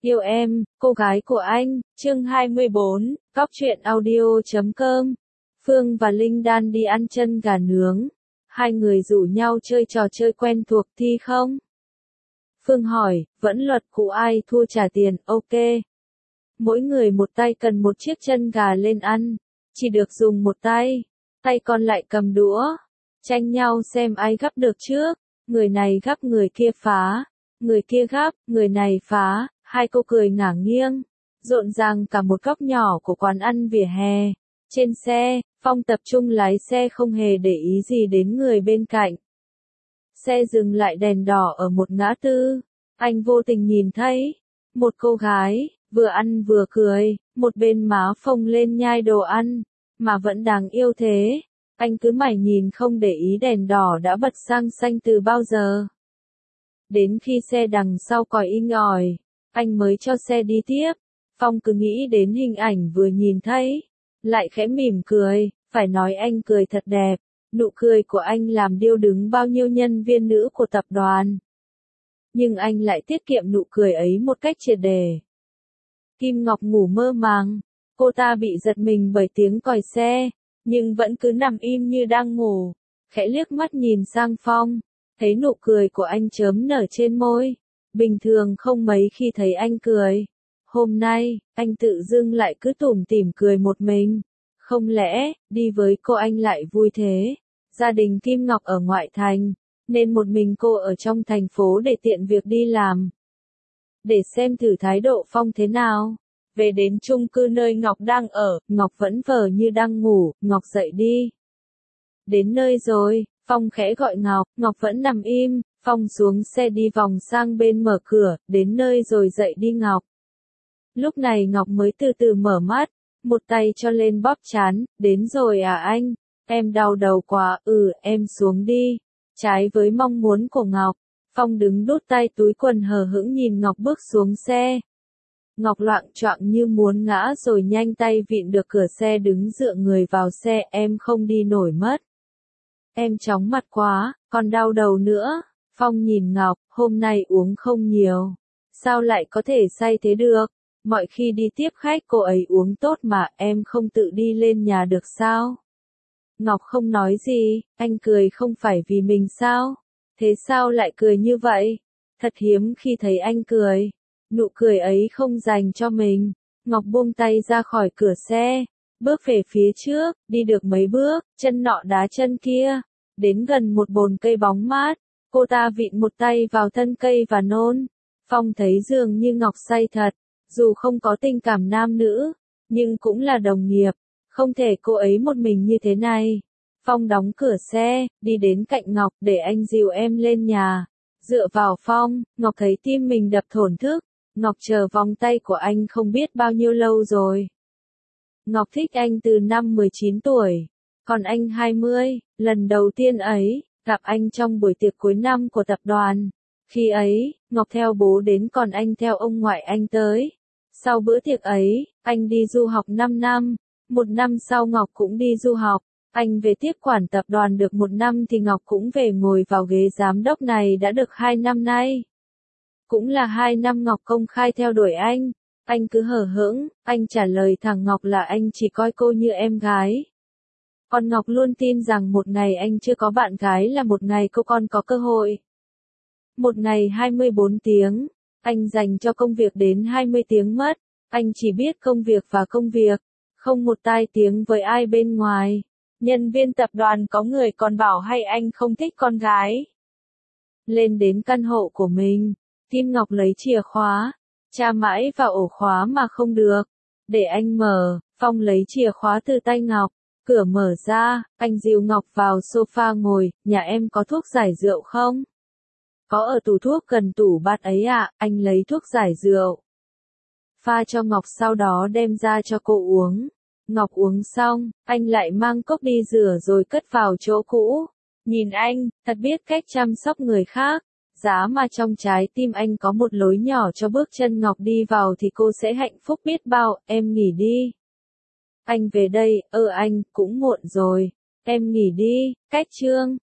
Yêu em, cô gái của anh, chương 24, Góc truyện audio.com. Phương và Linh Đan đi ăn chân gà nướng. Hai người rủ nhau chơi trò chơi quen thuộc thì không? Phương hỏi, vẫn luật cũ ai thua trả tiền, ok. Mỗi người một tay cần một chiếc chân gà lên ăn. Chỉ được dùng một tay. Tay còn lại cầm đũa. Tranh nhau xem ai gắp được trước. Người này gắp người kia phá. Người kia gắp, người này phá. Hai cô cười ngả nghiêng, rộn ràng cả một góc nhỏ của quán ăn vỉa hè. Trên xe, Phong tập trung lái xe không hề để ý gì đến người bên cạnh. Xe dừng lại đèn đỏ ở một ngã tư. Anh vô tình nhìn thấy một cô gái, vừa ăn vừa cười, một bên má phồng lên nhai đồ ăn, mà vẫn đáng yêu thế. Anh cứ mải nhìn không để ý đèn đỏ đã bật sang xanh từ bao giờ. Đến khi xe đằng sau còi inh ỏi, anh mới cho xe đi tiếp. Phong cứ nghĩ đến hình ảnh vừa nhìn thấy, lại khẽ mỉm cười, phải nói anh cười thật đẹp. Nụ cười của anh làm điêu đứng bao nhiêu nhân viên nữ của tập đoàn. Nhưng anh lại tiết kiệm nụ cười ấy một cách triệt để. Kim Ngọc ngủ mơ màng, cô ta bị giật mình bởi tiếng còi xe, nhưng vẫn cứ nằm im như đang ngủ, khẽ liếc mắt nhìn sang Phong, thấy nụ cười của anh chớm nở trên môi. Bình thường không mấy khi thấy anh cười. Hôm nay, anh tự dưng lại cứ tủm tỉm cười một mình. Không lẽ, đi với cô anh lại vui thế? Gia đình Kim Ngọc ở ngoại thành, nên một mình cô ở trong thành phố để tiện việc đi làm. Để xem thử thái độ Phong thế nào. Về đến chung cư nơi Ngọc đang ở, Ngọc vẫn vờ như đang ngủ, Ngọc dậy đi. Đến nơi rồi, Phong khẽ gọi Ngọc, Ngọc vẫn nằm im. Phong xuống xe đi vòng sang bên mở cửa, đến nơi rồi dậy đi Ngọc. Lúc này Ngọc mới từ từ mở mắt, một tay cho lên bóp trán, đến rồi à anh, em đau đầu quá, em xuống đi. Trái với mong muốn của Ngọc, Phong đứng đút tay túi quần hờ hững nhìn Ngọc bước xuống xe. Ngọc loạng choạng như muốn ngã rồi nhanh tay vịn được cửa xe đứng dựa người vào xe, em không đi nổi mất. Em chóng mặt quá, còn đau đầu nữa. Phong nhìn Ngọc, hôm nay uống không nhiều. Sao lại có thể say thế được? Mọi khi đi tiếp khách cô ấy uống tốt mà, em không tự đi lên nhà được sao? Ngọc không nói gì, anh cười không phải vì mình sao? Thế sao lại cười như vậy? Thật hiếm khi thấy anh cười. Nụ cười ấy không dành cho mình. Ngọc buông tay ra khỏi cửa xe, bước về phía trước, đi được mấy bước, chân nọ đá chân kia. Đến gần một bồn cây bóng mát. Cô ta vịn một tay vào thân cây và nôn. Phong thấy dường như Ngọc say thật, dù không có tình cảm nam nữ, nhưng cũng là đồng nghiệp, không thể cô ấy một mình như thế này. Phong đóng cửa xe, đi đến cạnh Ngọc để anh dìu em lên nhà. Dựa vào Phong, Ngọc thấy tim mình đập thổn thức. Ngọc chờ vòng tay của anh không biết bao nhiêu lâu rồi. Ngọc thích anh từ năm 19 tuổi, còn anh 20, lần đầu tiên ấy. Gặp anh trong buổi tiệc cuối năm của tập đoàn. Khi ấy, Ngọc theo bố đến còn anh theo ông ngoại anh tới. Sau bữa tiệc ấy, anh đi du học 5 năm. Một năm sau Ngọc cũng đi du học. Anh về tiếp quản tập đoàn được một năm thì Ngọc cũng về ngồi vào ghế giám đốc này đã được 2 năm nay. Cũng là 2 năm Ngọc công khai theo đuổi anh. Anh cứ hờ hững, anh trả lời thẳng Ngọc là anh chỉ coi cô như em gái. Còn Ngọc luôn tin rằng một ngày anh chưa có bạn gái là một ngày cô con có cơ hội. Một ngày 24 tiếng, anh dành cho công việc đến 20 tiếng mất. Anh chỉ biết công việc và công việc, không một tai tiếng với ai bên ngoài. Nhân viên tập đoàn có người còn bảo hay anh không thích con gái. Lên đến căn hộ của mình, Kim Ngọc lấy chìa khóa, tra mãi vào ổ khóa mà không được. Để anh mở, Phong lấy chìa khóa từ tay Ngọc. Cửa mở ra, anh dìu Ngọc vào sofa ngồi, nhà em có thuốc giải rượu không? Có ở tủ thuốc gần tủ bát ấy ạ, anh lấy thuốc giải rượu. Pha cho Ngọc sau đó đem ra cho cô uống. Ngọc uống xong, anh lại mang cốc đi rửa rồi cất vào chỗ cũ. Nhìn anh, thật biết cách chăm sóc người khác. Giá mà trong trái tim anh có một lối nhỏ cho bước chân Ngọc đi vào thì cô sẽ hạnh phúc biết bao, em nghỉ đi. Anh về đây, anh, cũng muộn rồi. Em nghỉ đi, cách chương.